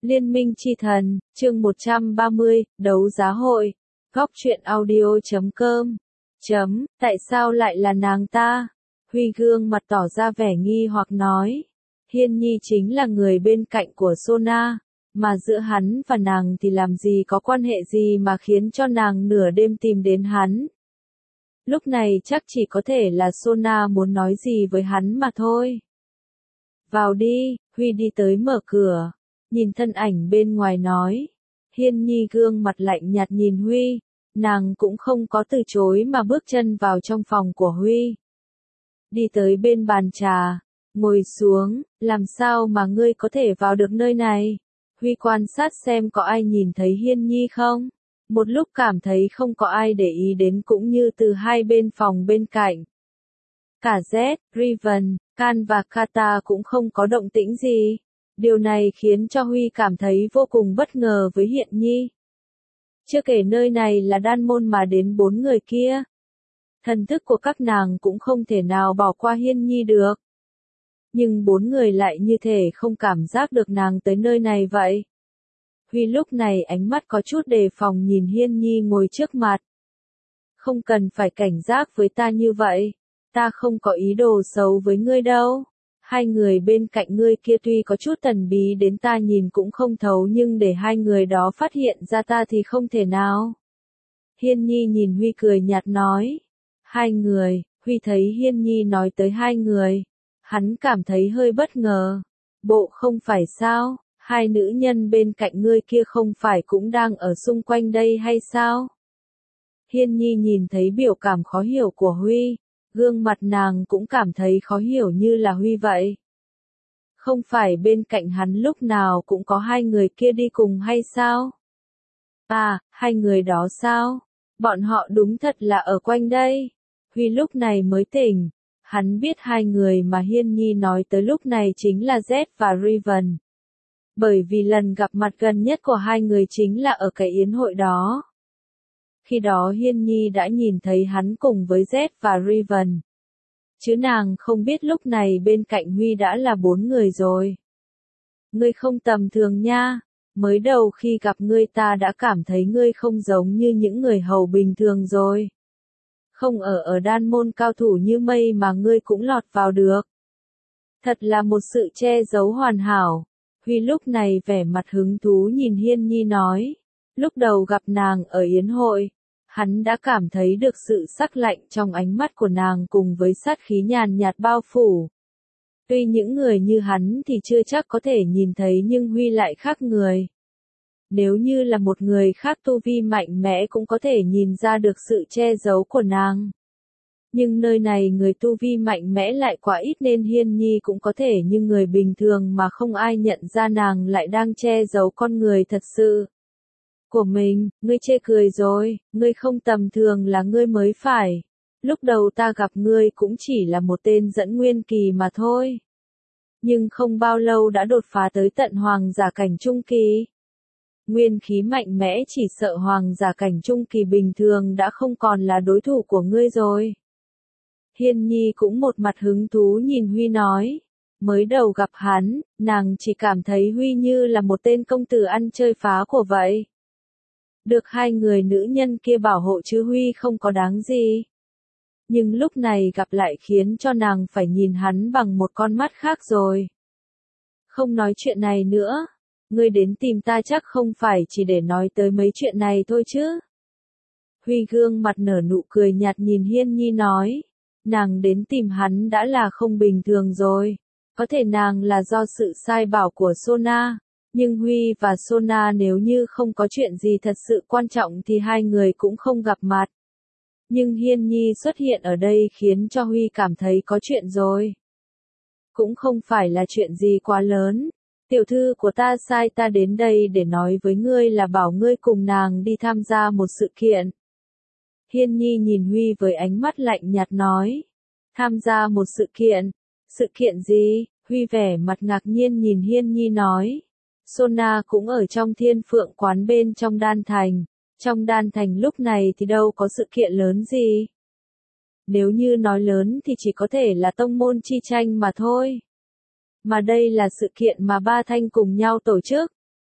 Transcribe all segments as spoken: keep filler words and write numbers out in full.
Liên minh chi thần, chương một trăm ba mươi, đấu giá hội. Góc truyện audio chấm com. Chấm, tại sao lại là nàng ta? Huy gương mặt tỏ ra vẻ nghi hoặc nói. Hiên Nhi chính là người bên cạnh của Sona, mà giữa hắn và nàng thì làm gì có quan hệ gì mà khiến cho nàng nửa đêm tìm đến hắn. Lúc này chắc chỉ có thể là Sona muốn nói gì với hắn mà thôi. Vào đi, Huy đi tới mở cửa. Nhìn thân ảnh bên ngoài nói. Hiên Nhi gương mặt lạnh nhạt nhìn Huy, nàng cũng không có từ chối mà bước chân vào trong phòng của Huy. Đi tới bên bàn trà, ngồi xuống, làm sao mà ngươi có thể vào được nơi này? Huy quan sát xem có ai nhìn thấy Hiên Nhi không? Một lúc cảm thấy không có ai để ý đến cũng như từ hai bên phòng bên cạnh. Cả Z, Riven, Can và Kata cũng không có động tĩnh gì. Điều này khiến cho Huy cảm thấy vô cùng bất ngờ với Hiên Nhi. Chưa kể nơi này là đan môn mà đến bốn người kia. Thần thức của các nàng cũng không thể nào bỏ qua Hiên Nhi được. Nhưng bốn người lại như thể không cảm giác được nàng tới nơi này vậy. Huy lúc này ánh mắt có chút đề phòng nhìn Hiên Nhi ngồi trước mặt. Không cần phải cảnh giác với ta như vậy. Ta không có ý đồ xấu với ngươi đâu. Hai người bên cạnh ngươi kia tuy có chút thần bí đến ta nhìn cũng không thấu nhưng để hai người đó phát hiện ra ta thì không thể nào. Hiên Nhi nhìn Huy cười nhạt nói. Hai người, Huy thấy Hiên Nhi nói tới hai người. Hắn cảm thấy hơi bất ngờ. Bộ không phải sao, hai nữ nhân bên cạnh ngươi kia không phải cũng đang ở xung quanh đây hay sao? Hiên Nhi nhìn thấy biểu cảm khó hiểu của Huy. Gương mặt nàng cũng cảm thấy khó hiểu như là Huy vậy. Không phải bên cạnh hắn lúc nào cũng có hai người kia đi cùng hay sao? À, hai người đó sao? Bọn họ đúng thật là ở quanh đây. Huy lúc này mới tỉnh. Hắn biết hai người mà Hiên Nhi nói tới lúc này chính là Z và Riven. Bởi vì lần gặp mặt gần nhất của hai người chính là ở cái yến hội đó. Khi đó Hiên Nhi đã nhìn thấy hắn cùng với Z và Riven. Chứ nàng không biết lúc này bên cạnh Huy đã là bốn người rồi. Ngươi không tầm thường nha. Mới đầu khi gặp ngươi ta đã cảm thấy ngươi không giống như những người hầu bình thường rồi. Không ở ở đan môn cao thủ như mây mà ngươi cũng lọt vào được. Thật là một sự che giấu hoàn hảo. Huy lúc này vẻ mặt hứng thú nhìn Hiên Nhi nói. Lúc đầu gặp nàng ở yến hội, hắn đã cảm thấy được sự sắc lạnh trong ánh mắt của nàng cùng với sát khí nhàn nhạt bao phủ. Tuy những người như hắn thì chưa chắc có thể nhìn thấy nhưng Huy lại khác người. Nếu như là một người khác tu vi mạnh mẽ cũng có thể nhìn ra được sự che giấu của nàng. Nhưng nơi này người tu vi mạnh mẽ lại quá ít nên Hiên Nhi cũng có thể như người bình thường mà không ai nhận ra nàng lại đang che giấu con người thật sự của mình. Ngươi chê cười rồi, ngươi không tầm thường là ngươi mới phải. Lúc đầu ta gặp ngươi cũng chỉ là một tên dẫn nguyên kỳ mà thôi. Nhưng không bao lâu đã đột phá tới tận hoàng giả cảnh trung kỳ. Nguyên khí mạnh mẽ chỉ sợ hoàng giả cảnh trung kỳ bình thường đã không còn là đối thủ của ngươi rồi. Hiên Nhi cũng một mặt hứng thú nhìn Huy nói. Mới đầu gặp hắn, nàng chỉ cảm thấy Huy như là một tên công tử ăn chơi phá của vậy. Được hai người nữ nhân kia bảo hộ chứ Huy không có đáng gì. Nhưng lúc này gặp lại khiến cho nàng phải nhìn hắn bằng một con mắt khác rồi. Không nói chuyện này nữa. Ngươi đến tìm ta chắc không phải chỉ để nói tới mấy chuyện này thôi chứ. Huy gương mặt nở nụ cười nhạt nhìn Hiên Nhi nói. Nàng đến tìm hắn đã là không bình thường rồi. Có thể nàng là do sự sai bảo của Sona. Nhưng Huy và Sona nếu như không có chuyện gì thật sự quan trọng thì hai người cũng không gặp mặt. Nhưng Hiên Nhi xuất hiện ở đây khiến cho Huy cảm thấy có chuyện rồi. Cũng không phải là chuyện gì quá lớn. Tiểu thư của ta sai ta đến đây để nói với ngươi là bảo ngươi cùng nàng đi tham gia một sự kiện. Hiên Nhi nhìn Huy với ánh mắt lạnh nhạt nói. Tham gia một sự kiện? Sự kiện gì? Huy vẻ mặt ngạc nhiên nhìn Hiên Nhi nói. Sona cũng ở trong Thiên Phượng quán bên trong Đan Thành. Trong Đan Thành lúc này thì đâu có sự kiện lớn gì. Nếu như nói lớn thì chỉ có thể là tông môn chi tranh mà thôi. Mà đây là sự kiện mà ba thanh cùng nhau tổ chức.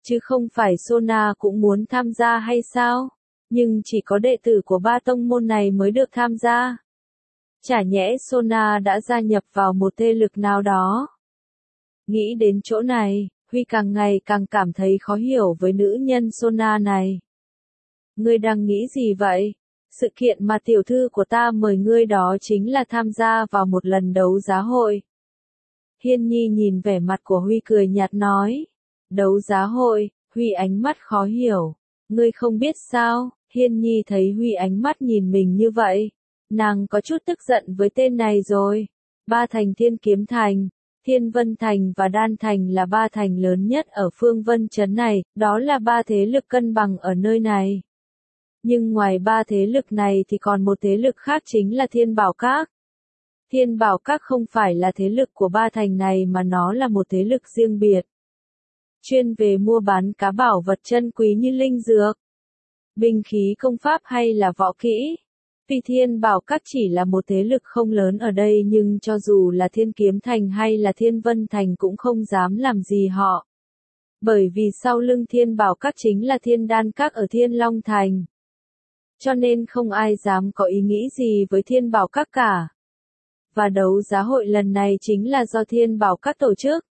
chứ không phải Sona cũng muốn tham gia hay sao? Nhưng chỉ có đệ tử của ba tông môn này mới được tham gia. Chả nhẽ Sona đã gia nhập vào một thế lực nào đó. Nghĩ đến chỗ này, Huy càng ngày càng cảm thấy khó hiểu với nữ nhân Sona này. Ngươi đang nghĩ gì vậy? Sự kiện mà tiểu thư của ta mời ngươi đó chính là tham gia vào một lần đấu giá hội. Hiên Nhi nhìn vẻ mặt của Huy cười nhạt nói. Đấu giá hội, Huy ánh mắt khó hiểu. Ngươi không biết sao? Hiên Nhi thấy Huy ánh mắt nhìn mình như vậy. Nàng có chút tức giận với tên này rồi. Ba thành Thiên Kiếm Thành, Thiên Vân Thành và Đan Thành là ba thành lớn nhất ở phương Vân Trấn này, đó là ba thế lực cân bằng ở nơi này. Nhưng ngoài ba thế lực này thì còn một thế lực khác chính là Thiên Bảo Các. Thiên Bảo Các không phải là thế lực của ba thành này mà nó là một thế lực riêng biệt. Chuyên về mua bán cá bảo vật chân quý như linh dược, binh khí công pháp hay là võ kỹ. Tuy Thiên Bảo Các chỉ là một thế lực không lớn ở đây nhưng cho dù là Thiên Kiếm Thành hay là Thiên Vân Thành cũng không dám làm gì họ. Bởi vì sau lưng Thiên Bảo Các chính là Thiên Đan Các ở Thiên Long Thành. Cho nên không ai dám có ý nghĩ gì với Thiên Bảo Các cả. Và đấu giá hội lần này chính là do Thiên Bảo Các tổ chức.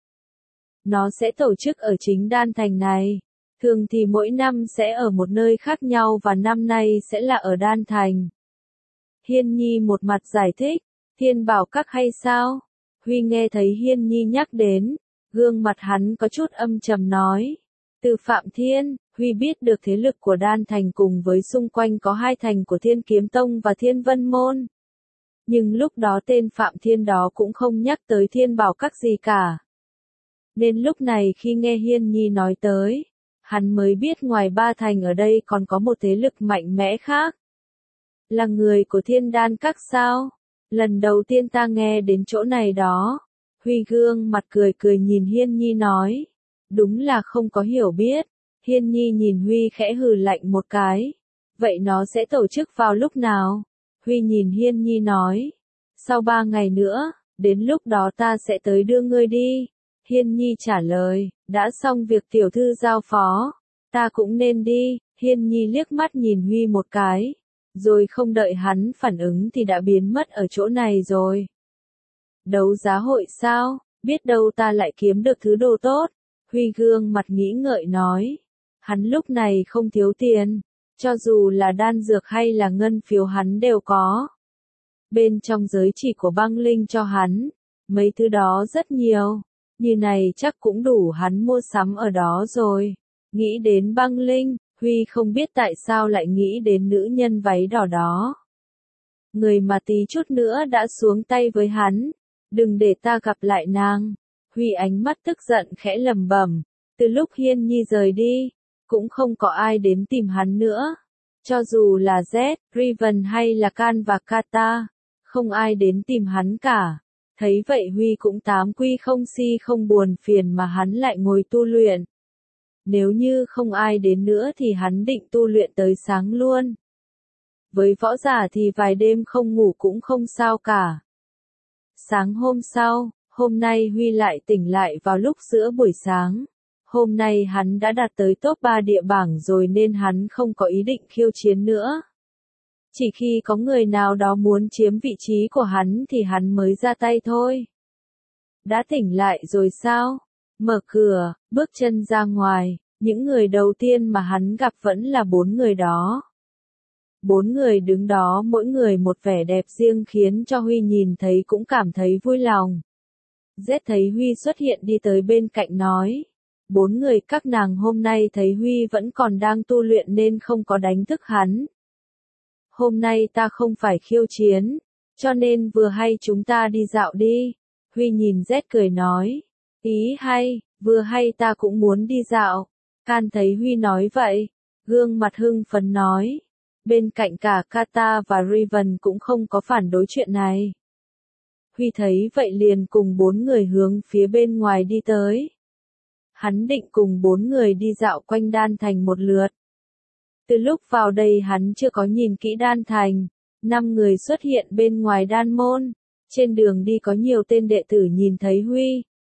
Nó sẽ tổ chức ở chính Đan Thành này. Thường thì mỗi năm sẽ ở một nơi khác nhau và năm nay sẽ là ở Đan Thành. Hiên Nhi một mặt giải thích, Thiên Bảo Các hay sao? Huy nghe thấy Hiên Nhi nhắc đến, gương mặt hắn có chút âm trầm nói. Từ Phạm Thiên, Huy biết được thế lực của Đan Thành cùng với xung quanh có hai thành của Thiên Kiếm Tông và Thiên Vân Môn. Nhưng lúc đó tên Phạm Thiên đó cũng không nhắc tới Thiên Bảo Các gì cả. Nên lúc này khi nghe Hiên Nhi nói tới, hắn mới biết ngoài ba thành ở đây còn có một thế lực mạnh mẽ khác. Là người của Thiên Đan Các sao? Lần đầu tiên ta nghe đến chỗ này đó. Huy gương mặt cười cười nhìn Hiên Nhi nói. Đúng là không có hiểu biết. Hiên Nhi nhìn Huy khẽ hừ lạnh một cái. Vậy nó sẽ tổ chức vào lúc nào? Huy nhìn Hiên Nhi nói. Sau ba ngày nữa, đến lúc đó ta sẽ tới đưa ngươi đi. Hiên Nhi trả lời, đã xong việc tiểu thư giao phó. Ta cũng nên đi. Hiên Nhi liếc mắt nhìn Huy một cái. Rồi không đợi hắn phản ứng thì đã biến mất ở chỗ này rồi. Đấu giá hội sao? Biết đâu ta lại kiếm được thứ đồ tốt. Huy gương mặt nghĩ ngợi nói. Hắn lúc này không thiếu tiền. Cho dù là đan dược hay là ngân phiếu hắn đều có. Bên trong giới chỉ của băng linh cho hắn. Mấy thứ đó rất nhiều. Như này chắc cũng đủ hắn mua sắm ở đó rồi. Nghĩ đến băng linh, Huy không biết tại sao lại nghĩ đến nữ nhân váy đỏ đó. Người mà tí chút nữa đã xuống tay với hắn. Đừng để ta gặp lại nàng. Huy ánh mắt tức giận khẽ lầm bẩm. Từ lúc Hiên Nhi rời đi, cũng không có ai đến tìm hắn nữa. Cho dù là Z, Riven hay là Can và Kata, không ai đến tìm hắn cả. Thấy vậy Huy cũng tám quy không si không buồn phiền mà hắn lại ngồi tu luyện. Nếu như không ai đến nữa thì hắn định tu luyện tới sáng luôn. Với võ giả thì vài đêm không ngủ cũng không sao cả. Sáng hôm sau, hôm nay Huy lại tỉnh lại vào lúc giữa buổi sáng. Hôm nay hắn đã đạt tới top ba địa bảng rồi nên hắn không có ý định khiêu chiến nữa. Chỉ khi có người nào đó muốn chiếm vị trí của hắn thì hắn mới ra tay thôi. Đã tỉnh lại rồi sao? Mở cửa, bước chân ra ngoài, những người đầu tiên mà hắn gặp vẫn là bốn người đó. Bốn người đứng đó mỗi người một vẻ đẹp riêng khiến cho Huy nhìn thấy cũng cảm thấy vui lòng. Z thấy Huy xuất hiện đi tới bên cạnh nói. Bốn người các nàng hôm nay thấy Huy vẫn còn đang tu luyện nên không có đánh thức hắn. Hôm nay ta không phải khiêu chiến, cho nên vừa hay chúng ta đi dạo đi. Huy nhìn Z cười nói. Ý hay, vừa hay ta cũng muốn đi dạo. Can thấy Huy nói vậy, gương mặt hưng phấn nói. Bên cạnh cả Kata và Riven cũng không có phản đối chuyện này. Huy thấy vậy liền cùng bốn người hướng phía bên ngoài đi tới. Hắn định cùng bốn người đi dạo quanh Đan Thành một lượt. Từ lúc vào đây hắn chưa có nhìn kỹ Đan Thành. Năm người xuất hiện bên ngoài Đan Môn. Trên đường đi có nhiều tên đệ tử nhìn thấy Huy.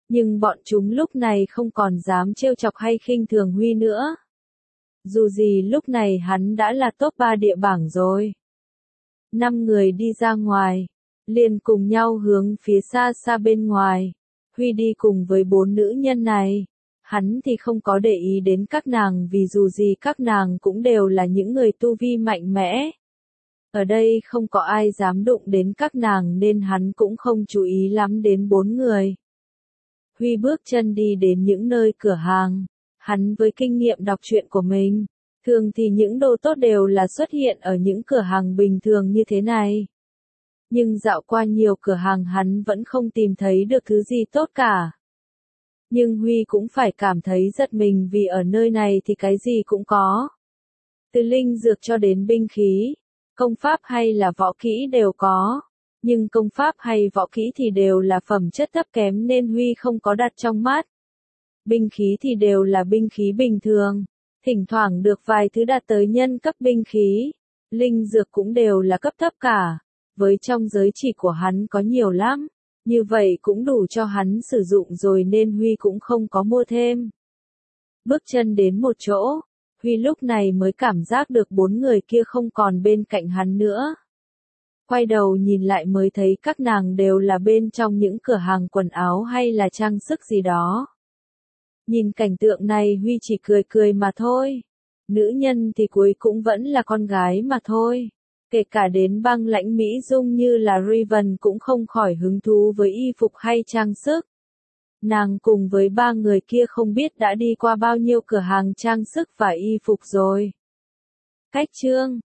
Nhưng bọn chúng lúc này không còn dám trêu chọc hay khinh thường Huy nữa. Dù gì lúc này hắn đã là top ba địa bảng rồi. Năm người đi ra ngoài, liền cùng nhau hướng phía xa xa bên ngoài. Huy đi cùng với bốn nữ nhân này. Hắn thì không có để ý đến các nàng vì dù gì các nàng cũng đều là những người tu vi mạnh mẽ. Ở đây không có ai dám đụng đến các nàng nên hắn cũng không chú ý lắm đến bốn người. Huy bước chân đi đến những nơi cửa hàng. Hắn với kinh nghiệm đọc truyện của mình, thường thì những đồ tốt đều là xuất hiện ở những cửa hàng bình thường như thế này. Nhưng dạo qua nhiều cửa hàng hắn vẫn không tìm thấy được thứ gì tốt cả. Nhưng Huy cũng phải cảm thấy giật mình vì ở nơi này thì cái gì cũng có. Từ linh dược cho đến binh khí, công pháp hay là võ kỹ đều có. Nhưng công pháp hay võ kỹ thì đều là phẩm chất thấp kém nên Huy không có đặt trong mắt. Binh khí thì đều là binh khí bình thường, thỉnh thoảng được vài thứ đạt tới nhân cấp binh khí. Linh dược cũng đều là cấp thấp cả, với trong giới chỉ của hắn có nhiều lắm, như vậy cũng đủ cho hắn sử dụng rồi nên Huy cũng không có mua thêm. Bước chân đến một chỗ, Huy lúc này mới cảm giác được bốn người kia không còn bên cạnh hắn nữa. Quay đầu nhìn lại mới thấy các nàng đều là bên trong những cửa hàng quần áo hay là trang sức gì đó. Nhìn cảnh tượng này Huy chỉ cười cười mà thôi. Nữ nhân thì cuối cũng vẫn là con gái mà thôi. Kể cả đến băng lãnh Mỹ Dung như là Raven cũng không khỏi hứng thú với y phục hay trang sức. Nàng cùng với ba người kia không biết đã đi qua bao nhiêu cửa hàng trang sức và y phục rồi. Cách chương